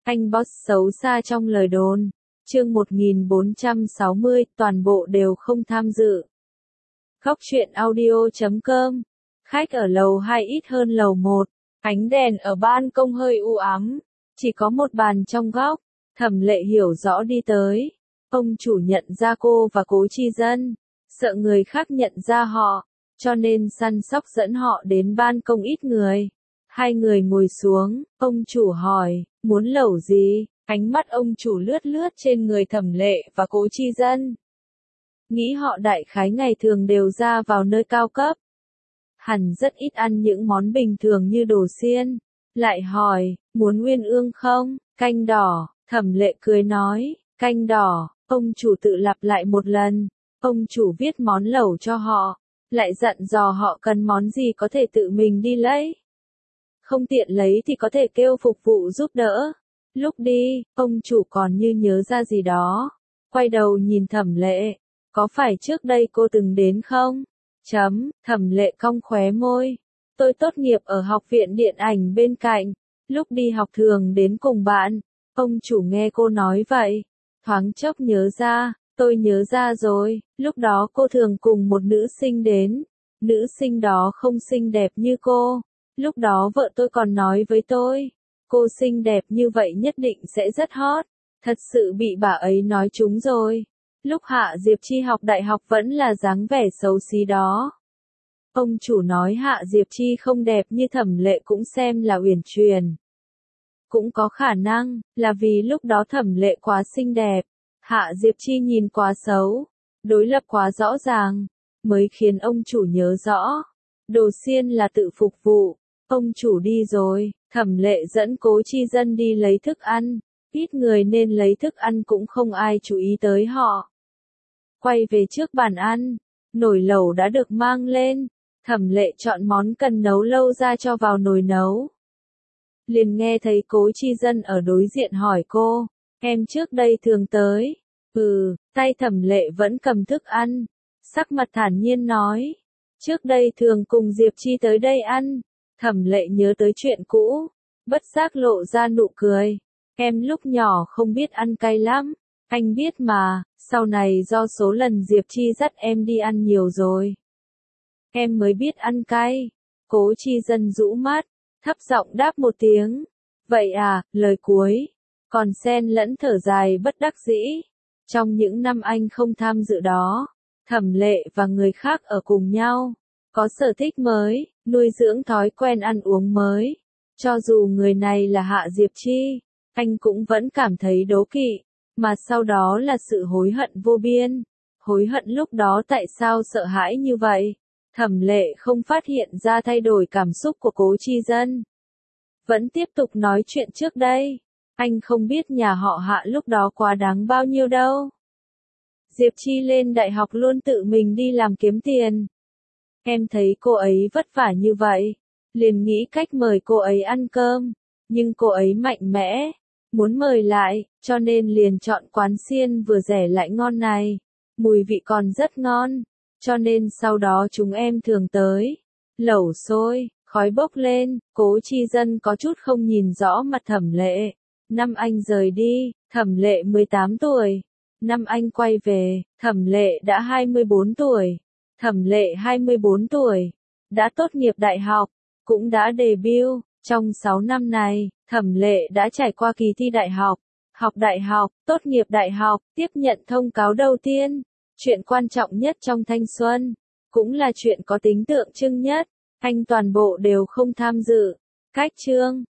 Anh boss xấu xa trong lời đồn. Chương 1460, toàn bộ đều không tham dự. Góc truyện audio.com. Khách ở lầu 2 ít hơn lầu 1. Ánh đèn ở ban công hơi u ám. Chỉ có một bàn trong góc. Thẩm Lệ hiểu rõ đi tới. Ông chủ nhận ra cô và Cố Chi Dân. Sợ người khác nhận ra họ. Cho nên săn sóc dẫn họ đến ban công ít người. Hai người ngồi xuống, ông chủ hỏi, muốn lẩu gì? Ánh mắt ông chủ lướt lướt trên người Thẩm Lệ và Cố Chi Dân. Nghĩ họ đại khái ngày thường đều ra vào nơi cao cấp. Hẳn rất ít ăn những món bình thường như đồ xiên. Lại hỏi, muốn uyên ương không? Canh đỏ, Thẩm Lệ cười nói, canh đỏ, ông chủ tự lặp lại một lần. Ông chủ viết món lẩu cho họ, lại dặn dò họ cần món gì có thể tự mình đi lấy. Không tiện lấy thì có thể kêu phục vụ giúp đỡ. Lúc đi, ông chủ còn như nhớ ra gì đó. Quay đầu nhìn Thẩm Lệ. Có phải trước đây cô từng đến không? Thẩm Lệ cong khóe môi. Tôi tốt nghiệp ở học viện điện ảnh bên cạnh. Lúc đi học thường đến cùng bạn. Ông chủ nghe cô nói vậy. Thoáng chốc nhớ ra. Tôi nhớ ra rồi. Lúc đó cô thường cùng một nữ sinh đến. Nữ sinh đó không xinh đẹp như cô. Lúc đó vợ tôi còn nói với tôi, cô xinh đẹp như vậy nhất định sẽ rất hot. Thật sự bị bà ấy nói trúng rồi. Lúc Hạ Diệp Chi học đại học vẫn là dáng vẻ xấu xí đó. Ông chủ nói Hạ Diệp Chi không đẹp như Thẩm Lệ cũng xem là uyển chuyển. Cũng có khả năng, là vì lúc đó Thẩm Lệ quá xinh đẹp. Hạ Diệp Chi nhìn quá xấu. Đối lập quá rõ ràng. Mới khiến ông chủ nhớ rõ. Đồ xiên là tự phục vụ. Ông chủ đi rồi, Thẩm Lệ dẫn Cố Chi Dân đi lấy thức ăn. Ít người nên lấy thức ăn cũng không ai chú ý tới họ. Quay về trước bàn ăn, nồi lẩu đã được mang lên. Thẩm Lệ chọn món cần nấu lâu ra cho vào nồi nấu. Liền nghe thấy Cố Chi Dân ở đối diện hỏi cô, em trước đây thường tới. Tay Thẩm Lệ vẫn cầm thức ăn. Sắc mặt thản nhiên nói, trước đây thường cùng Diệp Chi tới đây ăn. Thẩm Lệ nhớ tới chuyện cũ, bất giác lộ ra nụ cười. Em lúc nhỏ không biết ăn cay lắm, anh biết mà, sau này do số lần Diệp Chi dắt em đi ăn nhiều rồi. Em mới biết ăn cay. Cố Chi Dân rũ mắt, thấp giọng đáp một tiếng. Vậy à, lời cuối, còn xen lẫn thở dài bất đắc dĩ. Trong những năm anh không tham dự đó, Thẩm Lệ và người khác ở cùng nhau. Có sở thích mới, nuôi dưỡng thói quen ăn uống mới. Cho dù người này là Hạ Diệp Chi, anh cũng vẫn cảm thấy đố kỵ, mà sau đó là sự hối hận vô biên. Hối hận lúc đó tại sao sợ hãi như vậy. Thẩm Lệ không phát hiện ra thay đổi cảm xúc của Cố Chi Dân. Vẫn tiếp tục nói chuyện trước đây. Anh không biết nhà họ Hạ lúc đó quá đáng bao nhiêu đâu. Diệp Chi lên đại học luôn tự mình đi làm kiếm tiền. Em thấy cô ấy vất vả như vậy, liền nghĩ cách mời cô ấy ăn cơm, nhưng cô ấy mạnh mẽ, muốn mời lại, cho nên liền chọn quán xiên vừa rẻ lại ngon này, mùi vị còn rất ngon, cho nên sau đó chúng em thường tới. Lẩu sôi, khói bốc lên, Cố Chi Dân có chút không nhìn rõ mặt Thẩm Lệ. Năm anh rời đi, Thẩm Lệ 18 tuổi. Năm anh quay về, Thẩm Lệ đã 24 tuổi. Thẩm Lệ 24 tuổi, đã tốt nghiệp đại học, cũng đã debut. Trong 6 năm này, Thẩm Lệ đã trải qua kỳ thi đại học, tốt nghiệp đại học, tiếp nhận thông cáo đầu tiên. Chuyện quan trọng nhất trong thanh xuân, cũng là chuyện có tính tượng trưng nhất, anh toàn bộ đều không tham dự. Cách chương